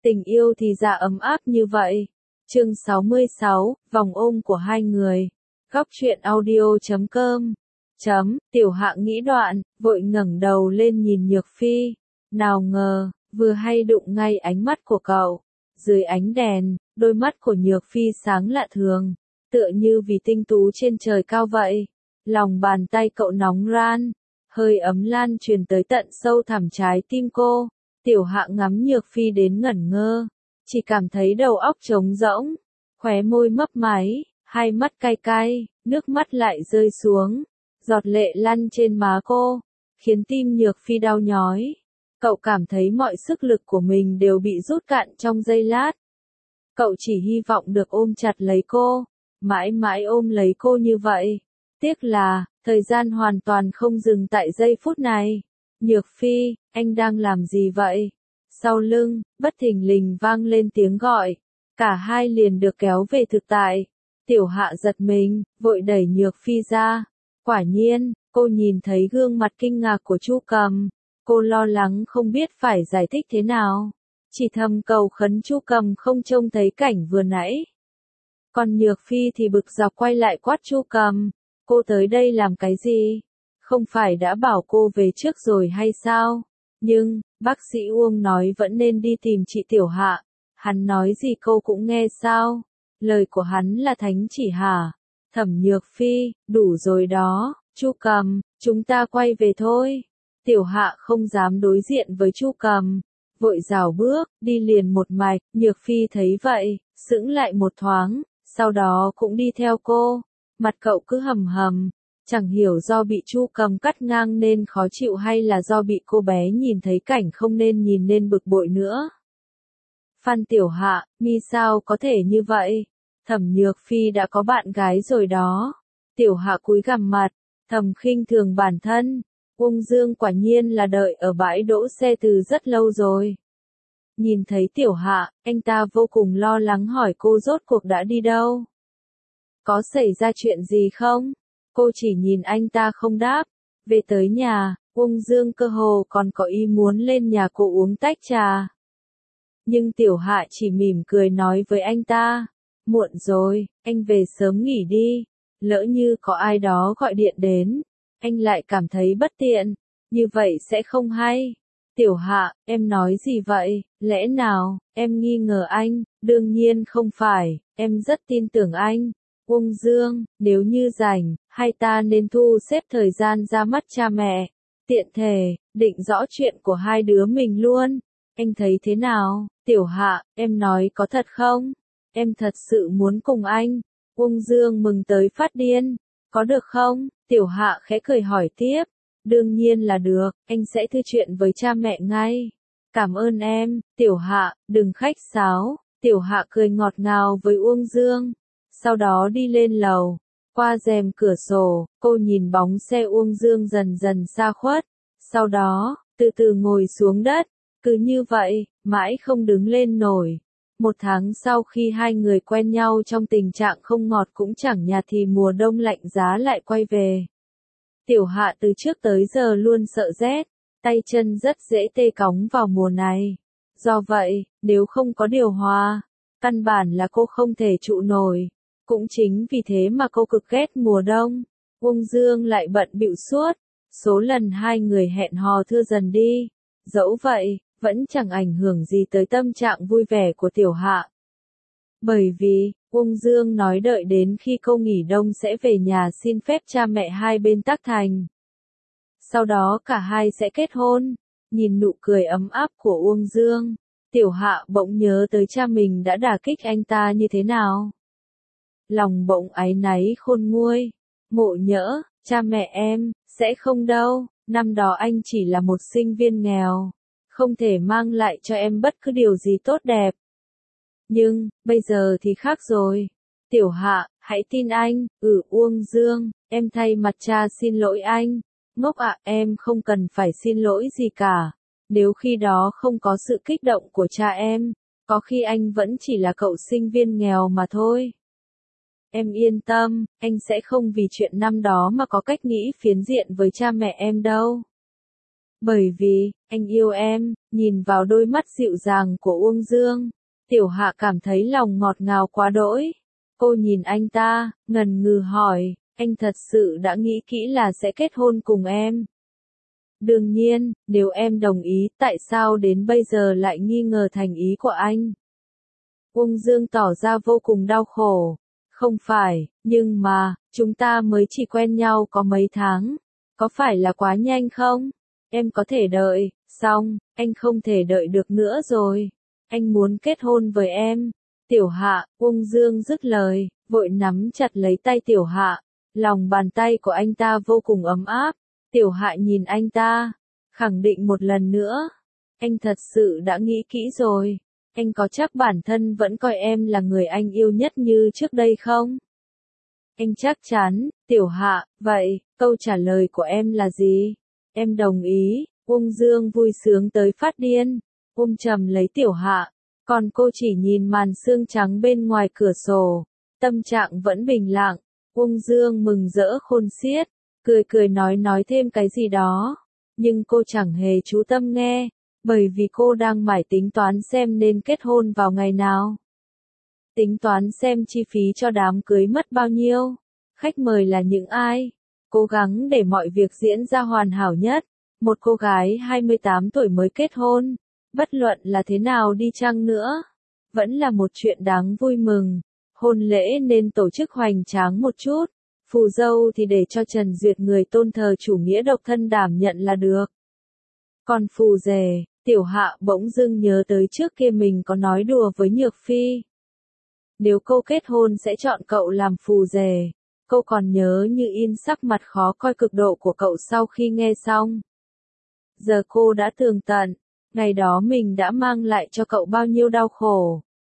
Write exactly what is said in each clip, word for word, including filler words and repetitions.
Tình yêu thì ra ấm áp như vậy. Chương sáu mươi sáu, vòng ôm của hai người. Góc truyện audio chấm com. Chấm, Tiểu Hạ nghĩ đoạn, vội ngẩng đầu lên nhìn Nhược Phi. Nào ngờ, vừa hay đụng ngay ánh mắt của cậu. Dưới ánh đèn, đôi mắt của Nhược Phi sáng lạ thường, tựa như vì tinh tú trên trời cao vậy. Lòng bàn tay cậu nóng ran, hơi ấm lan truyền tới tận sâu thẳm trái tim cô. Tiểu Hạ ngắm Nhược Phi đến ngẩn ngơ, chỉ cảm thấy đầu óc trống rỗng, khóe môi mấp máy, hai mắt cay cay, nước mắt lại rơi xuống, giọt lệ lăn trên má cô, khiến tim Nhược Phi đau nhói. Cậu cảm thấy mọi sức lực của mình đều bị rút cạn trong giây lát. Cậu chỉ hy vọng được ôm chặt lấy cô, mãi mãi ôm lấy cô như vậy. Tiếc là, thời gian hoàn toàn không dừng tại giây phút này. Nhược Phi, anh đang làm gì vậy? Sau lưng, bất thình lình vang lên tiếng gọi. Cả hai liền được kéo về thực tại. Tiểu Hạ giật mình, vội đẩy Nhược Phi ra. Quả nhiên, cô nhìn thấy gương mặt kinh ngạc của Chu Cầm. Cô lo lắng không biết phải giải thích thế nào. Chỉ thầm cầu khấn Chu Cầm không trông thấy cảnh vừa nãy. Còn Nhược Phi thì bực dọc quay lại quát Chu Cầm. Cô tới đây làm cái gì? Không phải đã bảo cô về trước rồi hay sao? Nhưng, bác sĩ Uông nói vẫn nên đi tìm chị Tiểu Hạ. Hắn nói gì cô cũng nghe sao? Lời của hắn là thánh chỉ hả? Thẩm Nhược Phi, đủ rồi đó. Chu Cầm, chúng ta quay về thôi. Tiểu Hạ không dám đối diện với Chu Cầm, vội rảo bước, đi liền một mạch. Nhược Phi thấy vậy, sững lại một thoáng, sau đó cũng đi theo cô. Mặt cậu cứ hầm hầm, chẳng hiểu do bị Chu Cầm cắt ngang nên khó chịu hay là do bị cô bé nhìn thấy cảnh không nên nhìn nên bực bội nữa. Phan Tiểu Hạ, mi sao có thể như vậy? Thẩm Nhược Phi đã có bạn gái rồi đó. Tiểu Hạ cúi gằm mặt, thầm khinh thường bản thân. Uông Dương quả nhiên là đợi ở bãi đỗ xe từ rất lâu rồi. Nhìn thấy Tiểu Hạ, anh ta vô cùng lo lắng hỏi cô rốt cuộc đã đi đâu. Có xảy ra chuyện gì không? Cô chỉ nhìn anh ta không đáp. Về tới nhà, Uông Dương cơ hồ còn có ý muốn lên nhà cô uống tách trà. Nhưng Tiểu Hạ chỉ mỉm cười nói với anh ta. Muộn rồi, anh về sớm nghỉ đi. Lỡ như có ai đó gọi điện đến, anh lại cảm thấy bất tiện. Như vậy sẽ không hay. Tiểu Hạ, em nói gì vậy? Lẽ nào, em nghi ngờ anh? Đương nhiên không phải, em rất tin tưởng anh. Uông Dương, nếu như rảnh, hai ta nên thu xếp thời gian ra mắt cha mẹ. Tiện thể, định rõ chuyện của hai đứa mình luôn. Anh thấy thế nào? Tiểu Hạ, em nói có thật không? Em thật sự muốn cùng anh. Uông Dương mừng tới phát điên. Có được không? Tiểu Hạ khẽ cười hỏi tiếp. Đương nhiên là được, anh sẽ thư chuyện với cha mẹ ngay. Cảm ơn em, Tiểu Hạ, đừng khách sáo. Tiểu Hạ cười ngọt ngào với Uông Dương. Sau đó đi lên lầu. Qua rèm cửa sổ, cô nhìn bóng xe Uông Dương dần dần xa khuất. Sau đó, từ từ ngồi xuống đất. Cứ như vậy, mãi không đứng lên nổi. Một tháng sau khi hai người quen nhau trong tình trạng không ngọt cũng chẳng nhạt thì mùa đông lạnh giá lại quay về. Tiểu Hạ từ trước tới giờ luôn sợ rét, tay chân rất dễ tê cóng vào mùa này. Do vậy, nếu không có điều hòa, căn bản là cô không thể trụ nổi. Cũng chính vì thế mà cô cực ghét mùa đông. Uông Dương lại bận bịu suốt, số lần hai người hẹn hò thưa dần đi. Dẫu vậy, vẫn chẳng ảnh hưởng gì tới tâm trạng vui vẻ của Tiểu Hạ. Bởi vì, Uông Dương nói đợi đến khi cô nghỉ đông sẽ về nhà xin phép cha mẹ hai bên tác thành. Sau đó cả hai sẽ kết hôn. Nhìn nụ cười ấm áp của Uông Dương, Tiểu Hạ bỗng nhớ tới cha mình đã đả kích anh ta như thế nào. Lòng bỗng áy náy khôn nguôi. Ngộ nhỡ, cha mẹ em, sẽ không đâu, năm đó anh chỉ là một sinh viên nghèo, không thể mang lại cho em bất cứ điều gì tốt đẹp. Nhưng, bây giờ thì khác rồi. Tiểu Hạ, hãy tin anh. Ừ Uông Dương, em thay mặt cha xin lỗi anh. Ngốc ạ, em không cần phải xin lỗi gì cả. Nếu khi đó không có sự kích động của cha em, có khi anh vẫn chỉ là cậu sinh viên nghèo mà thôi. Em yên tâm, anh sẽ không vì chuyện năm đó mà có cách nghĩ phiến diện với cha mẹ em đâu. Bởi vì, anh yêu em, nhìn vào đôi mắt dịu dàng của Uông Dương, Tiểu Hạ cảm thấy lòng ngọt ngào quá đỗi. Cô nhìn anh ta, ngần ngừ hỏi, anh thật sự đã nghĩ kỹ là sẽ kết hôn cùng em? Đương nhiên, nếu em đồng ý, tại sao đến bây giờ lại nghi ngờ thành ý của anh? Uông Dương tỏ ra vô cùng đau khổ. Không phải, nhưng mà, chúng ta mới chỉ quen nhau có mấy tháng. Có phải là quá nhanh không? Em có thể đợi, xong, anh không thể đợi được nữa rồi. Anh muốn kết hôn với em. Tiểu Hạ, Uông Dương dứt lời, vội nắm chặt lấy tay Tiểu Hạ. Lòng bàn tay của anh ta vô cùng ấm áp. Tiểu Hạ nhìn anh ta, khẳng định một lần nữa. Anh thật sự đã nghĩ kỹ rồi. Anh có chắc bản thân vẫn coi em là người anh yêu nhất như trước đây không? Anh chắc chắn, Tiểu Hạ, vậy, câu trả lời của em là gì? Em đồng ý. Uông Dương vui sướng tới phát điên. Ôm chầm lấy Tiểu Hạ, còn cô chỉ nhìn màn sương trắng bên ngoài cửa sổ. Tâm trạng vẫn bình lặng. Uông Dương mừng rỡ khôn xiết, cười cười nói nói thêm cái gì đó. Nhưng cô chẳng hề chú tâm nghe, bởi vì cô đang mải tính toán xem nên kết hôn vào ngày nào. Tính toán xem chi phí cho đám cưới mất bao nhiêu, khách mời là những ai. Cố gắng để mọi việc diễn ra hoàn hảo nhất. Một cô gái hai mươi tám tuổi mới kết hôn, bất luận là thế nào đi chăng nữa, vẫn là một chuyện đáng vui mừng. Hôn lễ nên tổ chức hoành tráng một chút. Phù dâu thì để cho Trần Duyệt người tôn thờ chủ nghĩa độc thân đảm nhận là được. Còn phù rể, Tiểu Hạ bỗng dưng nhớ tới trước kia mình có nói đùa với Nhược Phi. Nếu cô kết hôn sẽ chọn cậu làm phù rể. Cô còn nhớ như in sắc mặt khó coi cực độ của cậu sau khi nghe xong. Giờ cô đã tường tận, ngày đó mình đã mang lại cho cậu bao nhiêu đau khổ.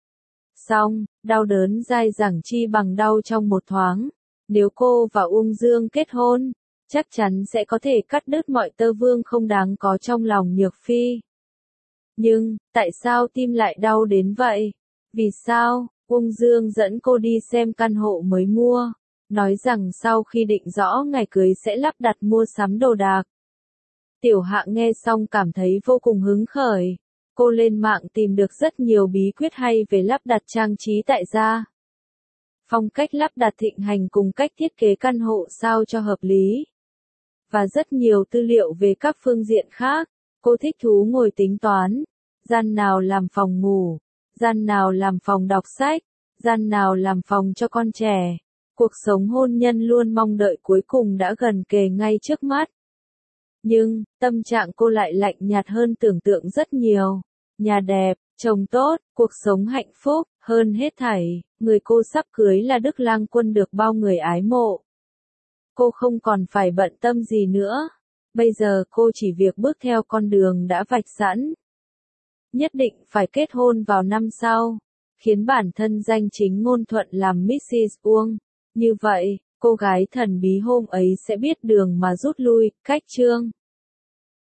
Xong, đau đớn dai dẳng chi bằng đau trong một thoáng. Nếu cô và Uông Dương kết hôn, chắc chắn sẽ có thể cắt đứt mọi tơ vương không đáng có trong lòng Nhược Phi. Nhưng, tại sao tim lại đau đến vậy? Vì sao? Uông Dương dẫn cô đi xem căn hộ mới mua, nói rằng sau khi định rõ ngày cưới sẽ lắp đặt mua sắm đồ đạc. Tiểu Hạ nghe xong cảm thấy vô cùng hứng khởi. Cô lên mạng tìm được rất nhiều bí quyết hay về lắp đặt trang trí tại gia. Phong cách lắp đặt thịnh hành cùng cách thiết kế căn hộ sao cho hợp lý. Và rất nhiều tư liệu về các phương diện khác. Cô thích thú ngồi tính toán. Gian nào làm phòng ngủ, gian nào làm phòng đọc sách, gian nào làm phòng cho con trẻ. Cuộc sống hôn nhân luôn mong đợi cuối cùng đã gần kề ngay trước mắt. Nhưng, tâm trạng cô lại lạnh nhạt hơn tưởng tượng rất nhiều. Nhà đẹp, chồng tốt, cuộc sống hạnh phúc, hơn hết thảy, người cô sắp cưới là Đức Lang Quân được bao người ái mộ. Cô không còn phải bận tâm gì nữa. Bây giờ cô chỉ việc bước theo con đường đã vạch sẵn. Nhất định phải kết hôn vào năm sau, khiến bản thân danh chính ngôn thuận làm mít xít Uông. Như vậy, cô gái thần bí hôm ấy sẽ biết đường mà rút lui, cách chương.